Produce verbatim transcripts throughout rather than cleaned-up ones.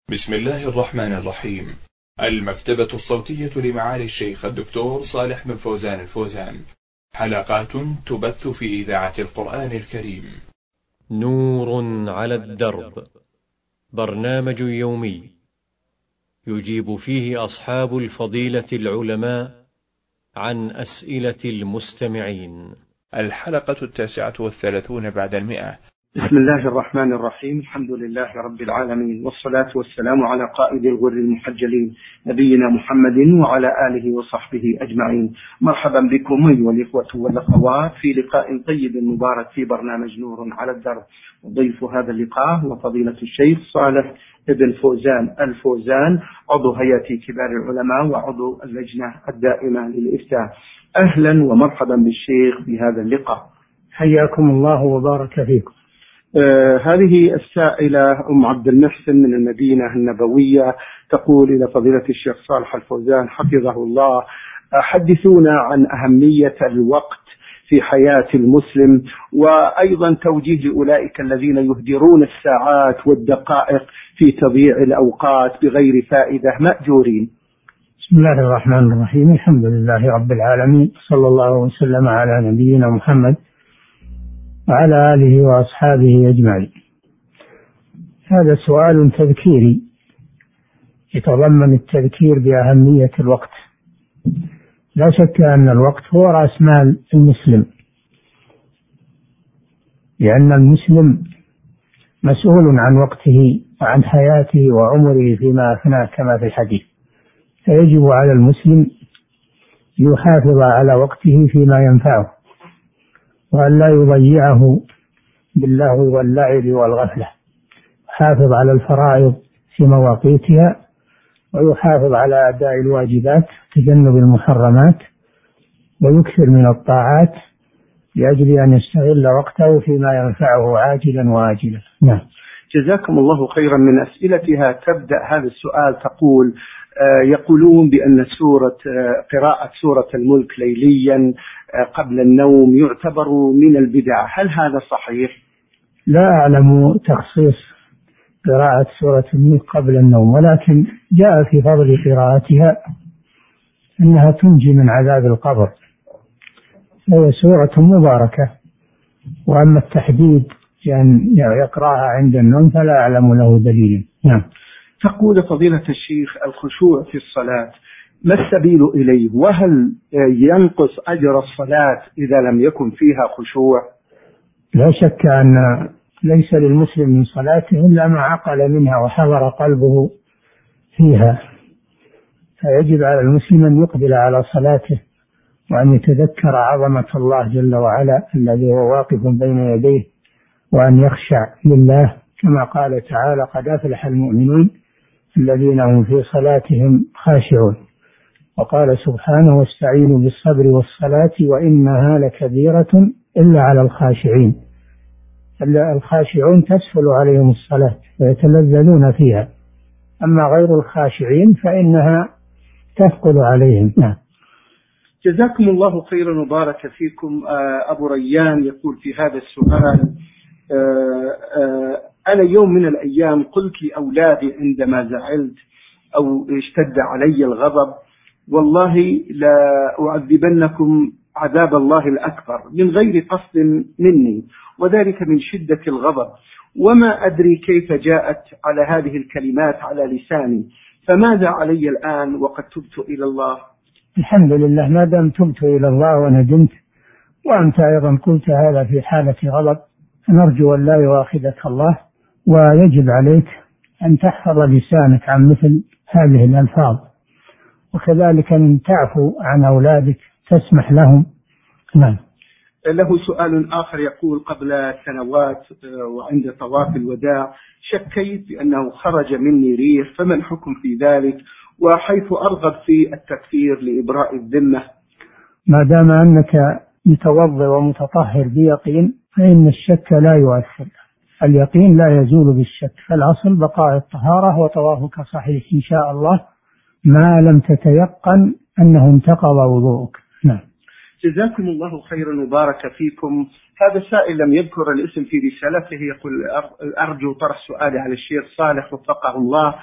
بسم الله الرحمن الرحيم. المكتبة الصوتية لمعالي الشيخ الدكتور صالح بن فوزان الفوزان، حلقات تبث في إذاعة القرآن الكريم. نور على الدرب، برنامج يومي يجيب فيه أصحاب الفضيلة العلماء عن أسئلة المستمعين. الحلقة التاسعة والثلاثون بعد المئة. بسم الله الرحمن الرحيم. الحمد لله رب العالمين، والصلاة والسلام على قائد الغر المحجلين نبينا محمد وعلى آله وصحبه أجمعين. مرحبا بكم أيها الإخوة والأخوات في لقاء طيب مبارك في برنامج نور على الدرب. وضيف هذا اللقاء هو فضيلة الشيخ صالح بن فوزان الفوزان، عضو هيئة كبار العلماء وعضو اللجنة الدائمة للإفتاء. أهلا ومرحبا بالشيخ بهذا اللقاء، حياكم الله وبارك فيكم. آه هذه السائلة أم عبد المحسن من المدينة النبوية تقول إلى فضيلة الشيخ صالح الفوزان حفظه الله: حدثونا عن أهمية الوقت في حياة المسلم، وأيضا توجيه لأولئك الذين يهدرون الساعات والدقائق في تضييع الأوقات بغير فائدة مأجورين. بسم الله الرحمن الرحيم. الحمد لله رب العالمين، صلى الله وسلم على نبينا محمد وعلى آله وأصحابه أجمعين. هذا سؤال تذكيري يتضمن التذكير بأهمية الوقت. لا شك أن الوقت هو رأس مال المسلم، لأن المسلم مسؤول عن وقته وعن حياته وعمره فيما أفناه كما في الحديث، فيجب على المسلم يحافظ على وقته فيما ينفعه، وأن لا يضيعه باللهو واللعب والغفلة. يحافظ على الفرائض في مواقيتها، ويحافظ على أداء الواجبات تجنب المحرمات، ويكثر من الطاعات لأجل أن يستغل وقته فيما ينفعه عاجلا وآجلا. نعم. جزاكم الله خيرا. من أسئلتها تبدأ هذا السؤال تقول: آه يقولون بأن سورة آه قراءة سورة الملك ليليا آه قبل النوم يعتبر من البدع، هل هذا صحيح؟ لا أعلم تخصيص قراءة سورة الملك قبل النوم، ولكن جاء في فضل قراءتها أنها تنجي من عذاب القبر، وهي سورة مباركة. وأما التحديد بأن يقرأها عند النوم فلا أعلم له دليل. نعم. تقول فضيلة الشيخ: الخشوع في الصلاة ما السبيل إليه؟ وهل ينقص أجر الصلاة إذا لم يكن فيها خشوع؟ لا شك أن ليس للمسلم من صلاته إلا ما عقل منها وحضر قلبه فيها، فيجب على المسلم أن يقبل على صلاته وأن يتذكر عظمة الله جل وعلا الذي هو واقف بين يديه، وأن يخشع لله كما قال تعالى: قد أفلح المؤمنون الذين هم في صلاتهم خاشعون. وقال سبحانه: واستعينوا بالصبر والصلاة وإنها لكبيرة إلا على الخاشعين. الخاشعون تسهل عليهم الصلاة ويتلذذون فيها، أما غير الخاشعين فإنها تثقل عليهم. نعم. جزاكم الله خيرا وبارك فيكم. أبو ريان يقول في هذا السؤال: أنا يوم من الأيام قلت لأولادي عندما زعلت أو اشتد علي الغضب: والله لا أعذبنكم عذاب الله الأكبر من غير قصد مني، وذلك من شدة الغضب، وما أدري كيف جاءت على هذه الكلمات على لساني، فماذا علي الآن وقد تبت إلى الله؟ الحمد لله، ما دام تبت إلى الله وندمت، وأنت أيضا قلت هذا في حالة غضب، فنرجو أن لا يؤاخذك الله، ويجب عليك أن تحفظ لسانك عن مثل هذه الألفاظ، وكذلك أن تعفو عن أولادك تسمح لهم. نعم. له سؤال آخر يقول: قبل سنوات وعند طواف الوداع شكيت بأنه خرج مني ريح، فما الحكم في ذلك؟ وحيث أرغب في التكفير لإبراء الذمة. ما دام أنك متوضئ ومتطهر بيقين فإن الشك لا يؤثر، اليقين لا يزول بالشك، فالأصل بقاء الطهارة وطوافك صحيح إن شاء الله ما لم تتيقن أنه انتقض وضوءك. نعم. جزاكم الله خيرا وبارك فيكم. هذا سائل لم يذكر الاسم في رسالته يقول: أرجو طرح سؤالي على الشيخ صالح وفقه الله.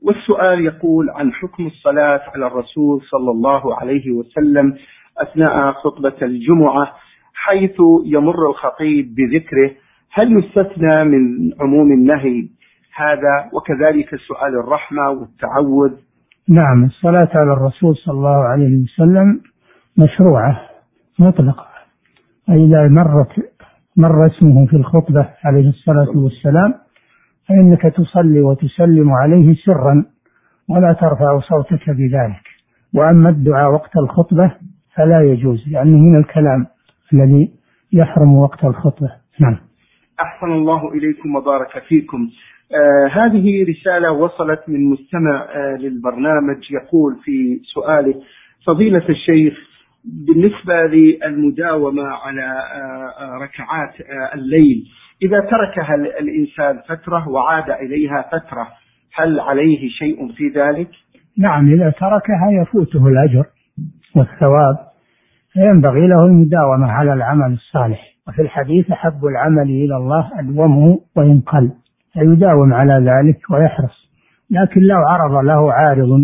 والسؤال يقول عن حكم الصلاة على الرسول صلى الله عليه وسلم أثناء خطبة الجمعة حيث يمر الخطيب بذكره، هل يستثنى من عموم النهي هذا؟ وكذلك سؤال الرحمة والتعوذ. نعم، الصلاة على الرسول صلى الله عليه وسلم مشروعة مطلقة، فإذا مرت مر اسمه في الخطبة عليه الصلاة والسلام فإنك تصلي وتسلم عليه سرا ولا ترفع صوتك بذلك. وأما الدعاء وقت الخطبة فلا يجوز، لأنه من الكلام الذي يحرم وقت الخطبة. نعم. أحسن الله إليكم وبارك فيكم. آه هذه رسالة وصلت من مستمع آه للبرنامج، يقول في سؤاله: فضيلة الشيخ، بالنسبة للمداومة على آه ركعات آه الليل، إذا تركها الإنسان فترة وعاد إليها فترة، هل عليه شيء في ذلك؟ نعم، إذا تركها يفوته الأجر والثواب، فينبغي له المداومة على العمل الصالح. وفي الحديث: أحب العمل إلى الله أدومه وإن قل، فيداوم على ذلك ويحرص. لكن لو عرض له عارض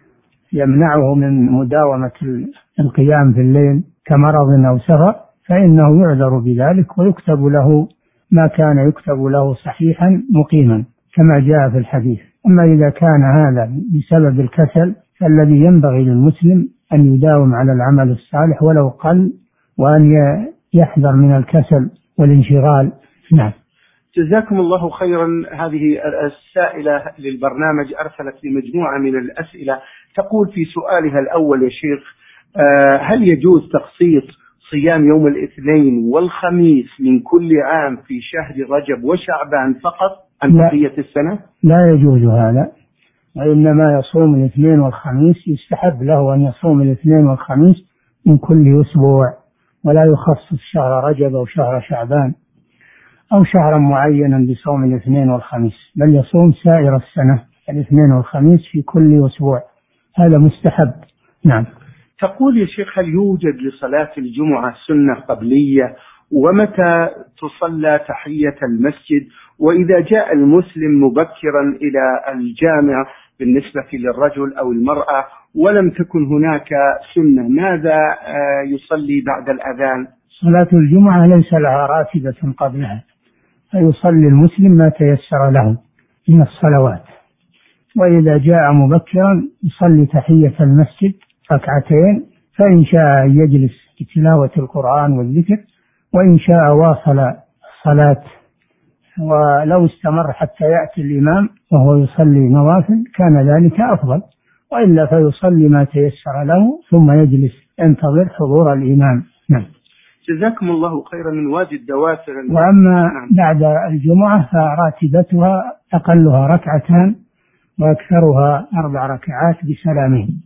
يمنعه من مداومة القيام في الليل كمرض أو سفر فإنه يعذر بذلك ويكتب له ما كان يكتب له صحيحا مقيما كما جاء في الحديث. أما إذا كان هذا بسبب الكسل فالذي ينبغي للمسلم أن يداوم على العمل الصالح ولو قل، وأن يحذر من الكسل والانشغال. نعم. جزاكم الله خيرا. هذه السائلة للبرنامج أرسلت لمجموعة من الأسئلة، تقول في سؤالها الأول: يا شيخ، هل يجوز تخصيص صيام يوم الاثنين والخميس من كل عام في شهر رجب وشعبان فقط عن بقية السنة؟ لا يجوز هذا، وإنما يصوم الاثنين والخميس. يستحب له أن يصوم الاثنين والخميس من كل أسبوع، ولا يخصص شهر رجب أو شهر شعبان أو شهرا معينا بصوم الاثنين والخميس، بل يصوم سائر السنة الاثنين والخميس في كل أسبوع، هذا مستحب. نعم. تقول: يا شيخ، هل يوجد لصلاة الجمعة سنة قبلية؟ ومتى تصلى تحية المسجد؟ وإذا جاء المسلم مبكرا إلى الجامع بالنسبة للرجل أو المرأة ولم تكن هناك سنة، ماذا يصلي بعد الأذان؟ صلاة الجمعة ليس لها راتبة قبلها، فيصلي المسلم ما تيسر له من الصلوات. وإذا جاء مبكرا يصلي تحية المسجد ركعتين، فإن شاء يجلس بتلاوة القرآن والذكر، وإن شاء واصل الصلاة. ولو استمر حتى يأتي الإمام وهو يصلي نوافل كان ذلك أفضل، وإلا فيصلي ما تيسر له ثم يجلس ينتظر حضور الإمام. نعم. جزاكم الله خيرا. من وادي الدواسر. وأما بعد الجمعة فراتبتها أقلها ركعتان وأكثرها أربع ركعات بسلامين،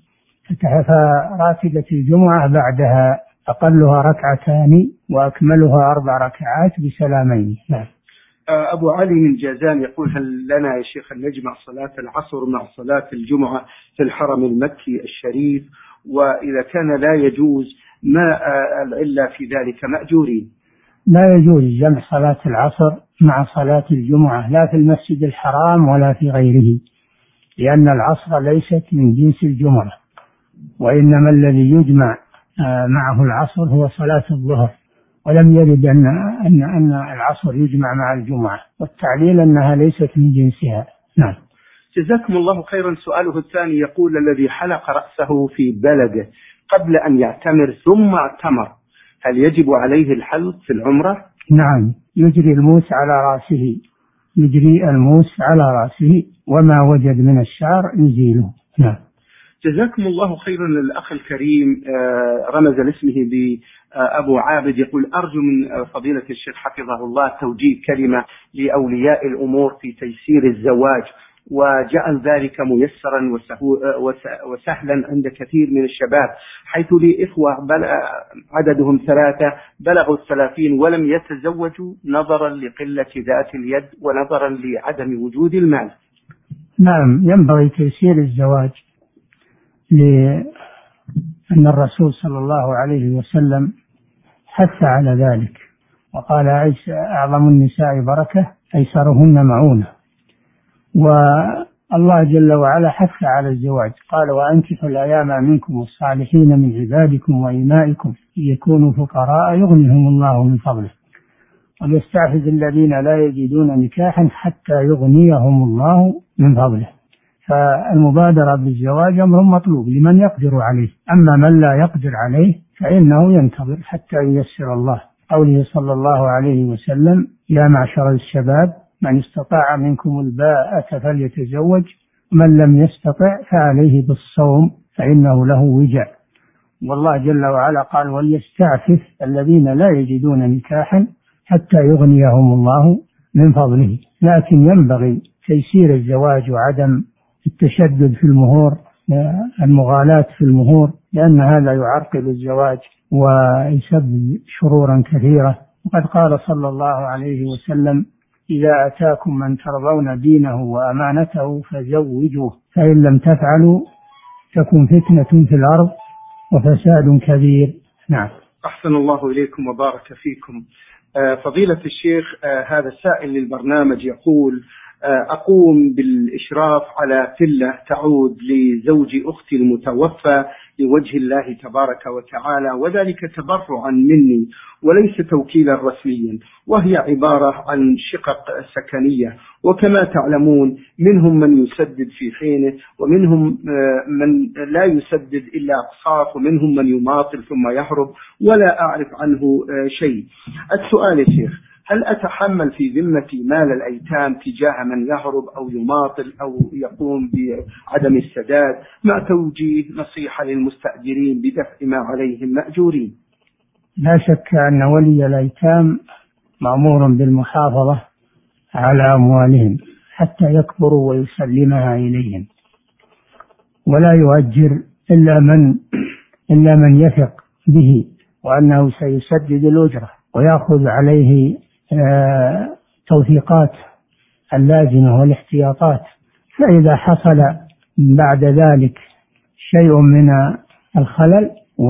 فراتبة الجمعة بعدها أقلها ركعتان وأكملها أربع ركعات بسلامين. نعم. أبو علي من جازان يقول: هل لنا يا شيخ أن نجمع صلاة العصر مع صلاة الجمعة في الحرم المكي الشريف؟ وإذا كان لا يجوز ما العلة في ذلك مأجورين؟ لا يجوز جمع صلاة العصر مع صلاة الجمعة لا في المسجد الحرام ولا في غيره، لأن العصر ليست من جنس الجمعة، وإنما الذي يجمع معه العصر هو صلاة الظهر، ولم يرد أن, أن, أن العصر يجمع مع الجمعة، والتعليل أنها ليست من جنسها. نعم. جزاكم الله خيرا. سؤاله الثاني يقول: الذي حلق رأسه في بلده قبل أن يعتمر ثم اعتمر، هل يجب عليه الحلق في العمرة؟ نعم، يجري الموس على رأسه، يجري الموس على رأسه، وما وجد من الشعر يزيله. نعم. جزاكم الله خيرا. الأخ الكريم رمز لاسمه بأبو عابد يقول: أرجو من فضيلة الشيخ حفظه الله توجيه كلمة لأولياء الأمور في تيسير الزواج، وجعل ذلك ميسرا وسهلا عند كثير من الشباب، حيث لي إخوة عددهم ثلاثة بلغوا الثلاثين ولم يتزوجوا نظرا لقلة ذات اليد ونظرا لعدم وجود المال. نعم، ينبغي تيسير الزواج، لأن الرسول صلى الله عليه وسلم حث على ذلك وقال: أعظم النساء بركة أيسرهن معونة. الله جل وعلا حث على الزواج، قال وأنكحوا الأيام منكم والصالحين من عبادكم وإمائكم يكونوا فقراء يغنيهم الله من فضله وليستعفف الذين لا يجدون نكاحا حتى يغنيهم الله من فضله. فالمبادرة بالزواج أمر مطلوب لمن يقدر عليه، أما من لا يقدر عليه فإنه ينتظر حتى ييسر الله. قوله صلى الله عليه وسلم يا معشر الشباب من استطاع منكم الباءة فليتزوج ومن لم يستطع فعليه بالصوم فإنه له وجاء. والله جل وعلا قال وليستعفف الذين لا يجدون نكاحا حتى يغنيهم الله من فضله. لكن ينبغي تيسير الزواج وعدم التشدد في المهور، المغالاة في المهور، لأن هذا يعرقل الزواج ويسبب شرورا كثيرة. وقد قال صلى الله عليه وسلم إذا أتاكم من ترضون دينه وأمانته فزوجوه فإن لم تفعلوا تكن فتنة في الأرض وفساد كبير. نعم. أحسن الله إليكم وبارك فيكم. فضيلة الشيخ، هذا السائل للبرنامج يقول أقوم بالإشراف على فيلا تعود لزوج أختي المتوفى لوجه الله تبارك وتعالى، وذلك تبرعا مني وليس توكيلا رسميا، وهي عبارة عن شقق سكنية، وكما تعلمون منهم من يسدد في حينه ومنهم من لا يسدد إلا أقساط ومنهم من يماطل ثم يهرب ولا أعرف عنه شيء. السؤال يا شيخ، هل أتحمل في ذمتي مال الأيتام تجاه من يهرب أو يماطل أو يقوم بعدم السداد، مع توجيه نصيحة للمستأجرين بدفع ما عليهم مأجورين؟ لا شك أن ولي الأيتام مأمور بالمحافظة على أموالهم حتى يكبروا ويسلمها إليهم، ولا يؤجر إلا من إلا من يثق به وأنه سيسدد الأجرة ويأخذ عليه توثيقات اللازمة والاحتياطات. فإذا حصل بعد ذلك شيء من الخلل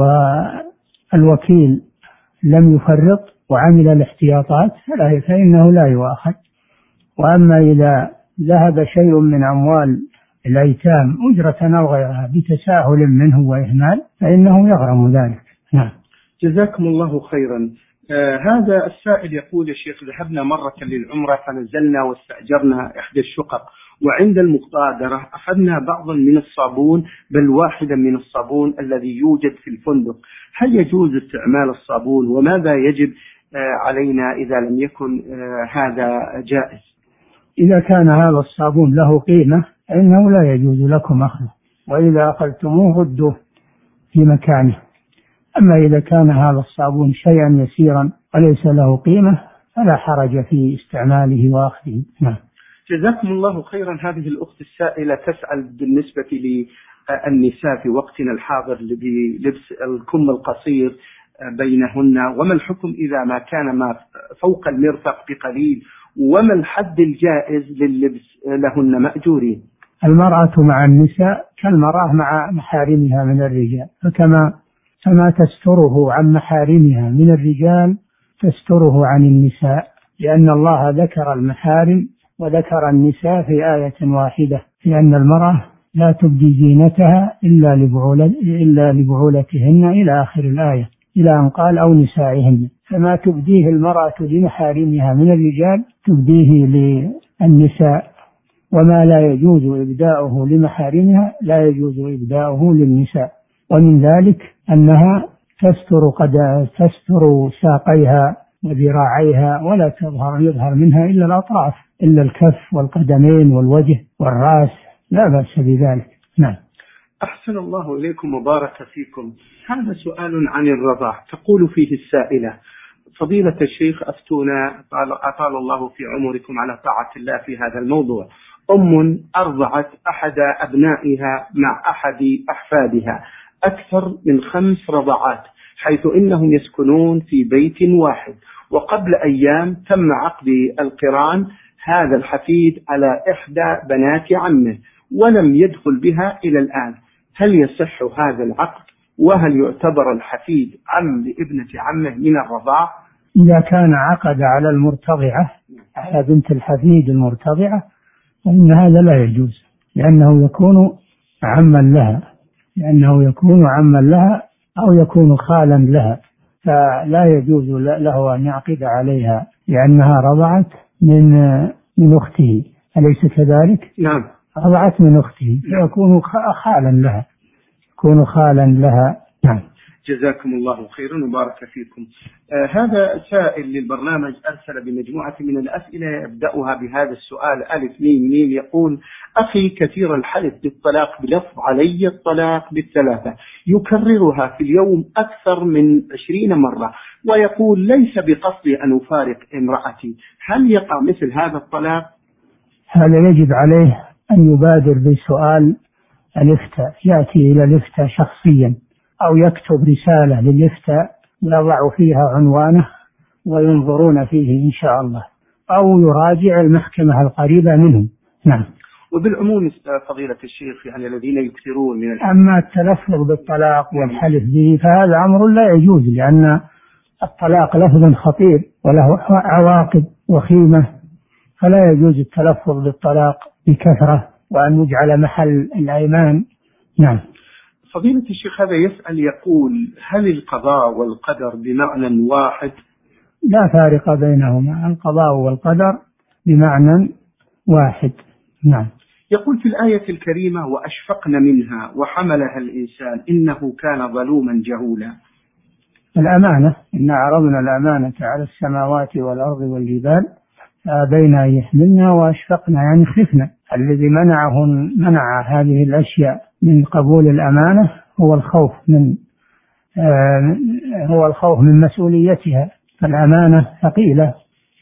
والوكيل لم يفرط وعمل الاحتياطات فإنه لا يؤاخذ. وأما إذا ذهب شيء من أموال الأيتام أجرة أو غيرها بتساهل منه وإهمال فإنه يغرم ذلك. نعم. جزاكم الله خيرا. آه هذا السائل يقول يا شيخ ذهبنا مرة للعمرة فنزلنا واستأجرنا إحدى الشقق، وعند المغادرة أخذنا بعضا من الصابون بل واحدا من الصابون الذي يوجد في الفندق. هل يجوز استعمال الصابون وماذا يجب آه علينا إذا لم يكن آه هذا جائز؟ إذا كان هذا الصابون له قيمة فإنه لا يجوز لكم أخذه، وإذا أخذتموه ردوه في مكانه. أما إذا كان هذا الصابون شيئا يسيرا وليس له قيمة فلا حرج في استعماله وأخذه. نعم. جزاكم الله خيرا. هذه الأخت السائلة تسأل بالنسبة للنساء في وقتنا الحاضر بلبس الكم القصير بينهن، وما الحكم إذا ما كان ما فوق المرفق بقليل، وما الحد الجائز لللبس لهن مأجورين؟ المرأة مع النساء كالمرأة مع محارمها من الرجال، فكما كما تستره عن محارمها من الرجال تستره عن النساء، لأن الله ذكر المحارم وذكر النساء في آية واحدة، لأن المرأة لا تبدي زينتها إلا لبعولة إلا لبعولتهن إلى آخر الآية، إلى أن قال أو نسائهن. فما تبديه المرأة لمحارمها من الرجال تبديه للنساء، وما لا يجوز إبداؤه لمحارمها لا يجوز إبداؤه للنساء. ومن ذلك أنها تستر قد تستر ساقيها وذراعيها ولا تظهر يظهر منها إلا الأطراف، إلا الكف والقدمين والوجه والرأس، لا بأس بذلك. نعم. أحسن الله إليكم وبارك فيكم. هذا سؤال عن الرضاع، تقول فيه السائلة: فضيلة الشيخ أفتونا أطال الله في عمركم على طاعة الله في هذا الموضوع. أم أرضعت أحد أبنائها مع أحد أحفادها أكثر من خمس رضعات، حيث إنهم يسكنون في بيت واحد، وقبل أيام تم عقد القران هذا الحفيد على إحدى بنات عمه ولم يدخل بها إلى الآن. هل يصح هذا العقد؟ وهل يعتبر الحفيد عم لابنة عمه من الرضاع؟ إذا كان عقد على المرتضعة على بنت الحفيد المرتضعة فإن هذا لا يجوز، لأنه يكون عما لها لأنه يكون عما لها أو يكون خالا لها، فلا يجوز له أن يعقد عليها لأنها رضعت من من أخته، أليس كذلك؟ نعم، رضعت من أخته فيكون خالا لها يكون خالا لها. نعم. جزاكم الله خيرا وبارك فيكم. آه هذا سائل للبرنامج أرسل بمجموعة من الأسئلة يبدأها بهذا السؤال ألف ميم ميم، يقول: أخي كثير الحلف بالطلاق بلفظ علي الطلاق بالثلاثة، يكررها في اليوم أكثر من عشرين مرة، ويقول ليس بقصدي أن أفارق امرأتي، هل يقع مثل هذا الطلاق؟ هذا يجب عليه أن يبادر بسؤال الإفتاء، يأتي إلى الإفتاء شخصيا أو يكتب رسالة للإفتاء يضع فيها عنوانه وينظرون فيه إن شاء الله، أو يراجع المحكمة القريبة منهم. نعم. وبالعموم فضيلة الشيخ يعني الذين يكثرون من الحلف. أما التلفظ بالطلاق والحلف به فهذا أمر لا يجوز، لأن الطلاق لفظ خطير وله عواقب وخيمة، فلا يجوز التلفظ بالطلاق بكثرة وأن يجعل محل الأيمان. نعم. فضيلة الشيخ هذا يسأل يقول: هل القضاء والقدر بمعنى واحد؟ لا فارق بينهما، القضاء والقدر بمعنى واحد. نعم. يقول في الآية الكريمة: وأشفقن منها وحملها الإنسان إنه كان ظلوما جهولا. الأمانة، إن عرضنا الأمانة على السماوات والأرض والجبال فأبين أن يحملنها وأشفقن يعني خفنا. الذي منعه منع هذه الأشياء من قبول الأمانة هو الخوف من آه هو الخوف من مسؤوليتها، فالأمانة ثقيلة،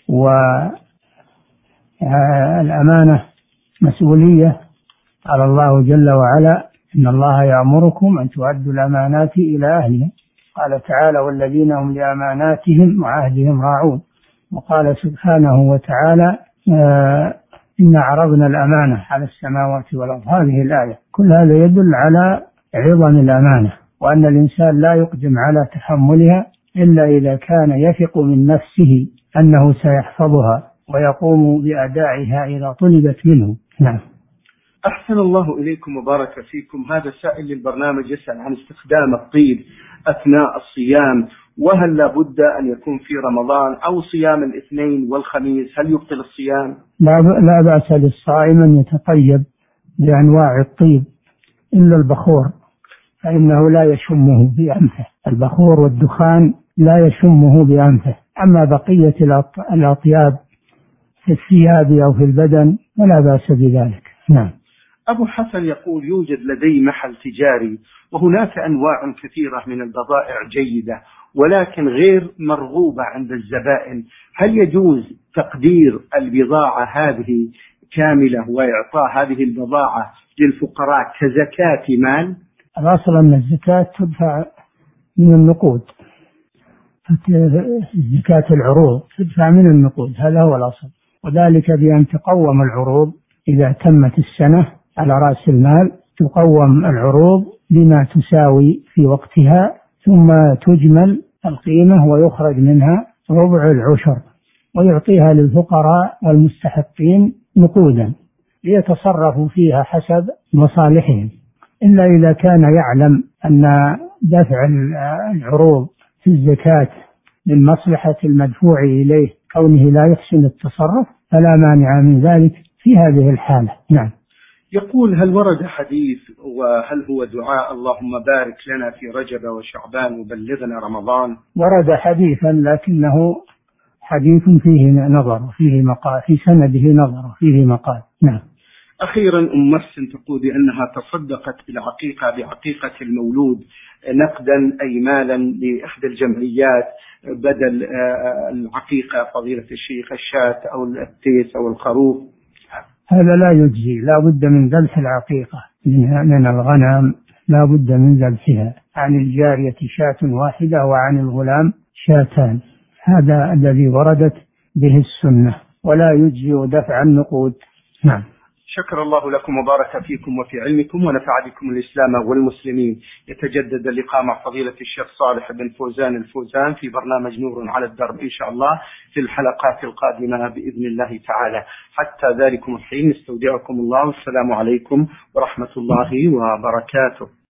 والأمانة مسؤولية. قال الله جل وعلا: إن الله يأمركم أن تؤدوا الأمانات إلى أهلها. قال تعالى: والذين هم لأماناتهم وعهدهم راعون. وقال سبحانه وتعالى: آه إن عرضنا الأمانة على السماوات والأرض. هذه الآية كل هذا يدل على عظم الأمانة، وأن الإنسان لا يقدم على تحملها إلا إذا كان يثق من نفسه أنه سيحفظها ويقوم بأدائها إذا طلبت منه. نعم. أحسن الله إليكم وبارك فيكم. هذا سائل للبرنامج يسأل عن استخدام الطيب أثناء الصيام، وهل لابد أن يكون في رمضان أو صيام الاثنين والخميس؟ هل يبطل الصيام؟ لا, لا بأس للصائم أن يتطيب بأنواع الطيب إلا البخور، فإنه لا يشمه بأنفه. البخور والدخان لا يشمه بأنفه. أما بقية الأطياب في الثياب أو في البدن فلا بأس بذلك. نعم. أبو حسن يقول: يوجد لدي محل تجاري وهناك أنواع كثيرة من البضائع جيدة ولكن غير مرغوبة عند الزبائن، هل يجوز تقدير البضاعة هذه كاملة وإعطاء هذه البضاعة للفقراء كزكاة مال؟ الأصل أن الزكاة تدفع من النقود، زكاة العروض تدفع من النقود، هذا هو الأصل، وذلك بأن تقوم العروض إذا تمت السنة على رأس المال، تقوم العروض بما تساوي في وقتها، ثم تجمل القيمة ويخرج منها ربع العشر ويعطيها للفقراء والمستحقين نقودا ليتصرفوا فيها حسب مصالحهم، إلا إذا كان يعلم أن دفع العروض في الزكاة من مصلحة المدفوع إليه كونه لا يحسن التصرف فلا مانع من ذلك في هذه الحالة. نعم. يقول: هل ورد حديث وهل هو دعاء اللهم بارك لنا في رجب وشعبان وبلغنا رمضان؟ ورد حديثا لكنه حديث فيه نظر وفيه مقال، في سنده نظر وفيه مقال. نعم. أخيرا أم محسن تقول بأنها تصدقت بالعقيقة بعقيقة المولود نقدا أي مالا لإحدى الجمعيات بدل العقيقة فضيلة الشيخ الشاة أو التيس أو الخروف. هذا لا يجزي، لا بد من ذبح العقيقة من الغنم، لا بد من ذبحها. عن الجارية شاة واحدة وعن الغلام شاتان، هذا الذي وردت به السنة، ولا يجزي دفع النقود. نعم. شكر الله لكم وبارك فيكم وفي علمكم ونفع بكم الإسلام والمسلمين. يتجدد اللقاء مع فضيلة الشيخ صالح بن فوزان الفوزان في برنامج نور على الدرب إن شاء الله في الحلقات القادمة بإذن الله تعالى. حتى ذلكم الحين نستودعكم الله والسلام عليكم ورحمة الله وبركاته.